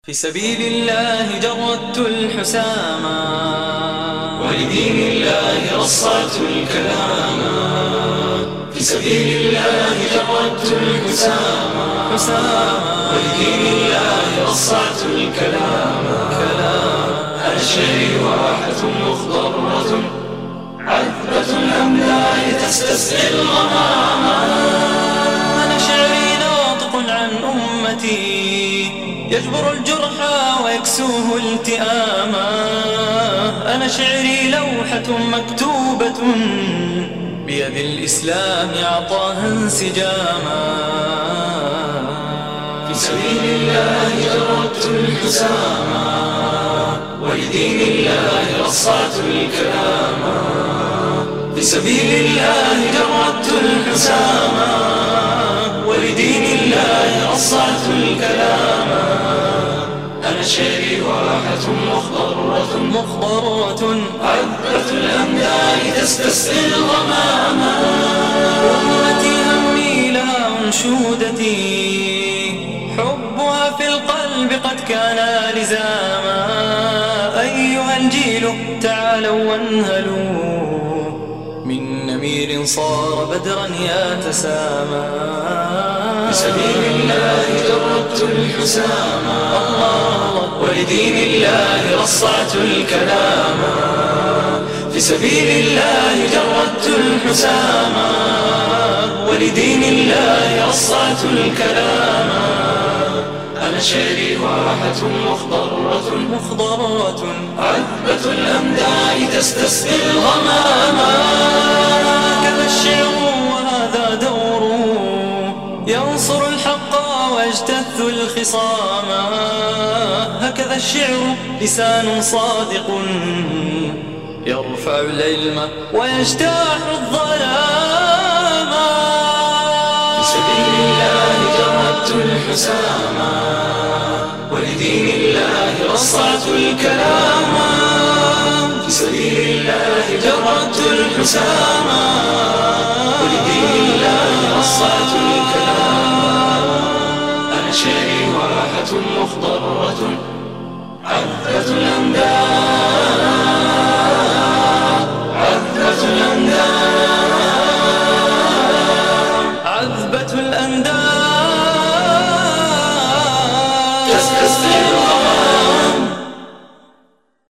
في سبيل الله جردت الحساما، ولدين الله رصعت الكلاما. في سبيل الله جردت الحساما، ولدين الله رصعت الكلاما. أنا شعري واحة مخضرة عذبة الأملاء تستسقي الغماما. أنا شعري ناطق عن أمتي يجبر الجرحى ويكسوه التئاما. أنا شعري لوحة مكتوبة بيد الإسلام أعطاها انسجاما. في سبيل الله جردت الحساما، ولدين الله رصعت الكلاما. في سبيل الله جردت الحساما، ولدين الله رصعت الكلاما. أنا شعري واحة مخضرة عذبة الأملاء تستسقي الغماما. أمتي همي لها أنشودتي، حبها في القلب قد كان لزاما. أيها الجيل تعالوا وانهلوا من نمير صار بدرا يتسامى. في سبيل الله جردت الحساما، ولدين الله رصعت الكلاما. في سبيل الله جردت الحساما، ولدين الله رصعت الكلاما. أنا شعري واحة مخضرة عذبة الأمداء تستسقي الغماما. هكذا الشعر وهذا دوره ينصر الحق ويجتث الخصاما. هكذا الشعر لسان صادق يرفع العلم ويجتاح الظلاما. في سبيل الله جردت الحساما، ولدين الله رصعت الكلاما. في سبيل الله جردت الحساما،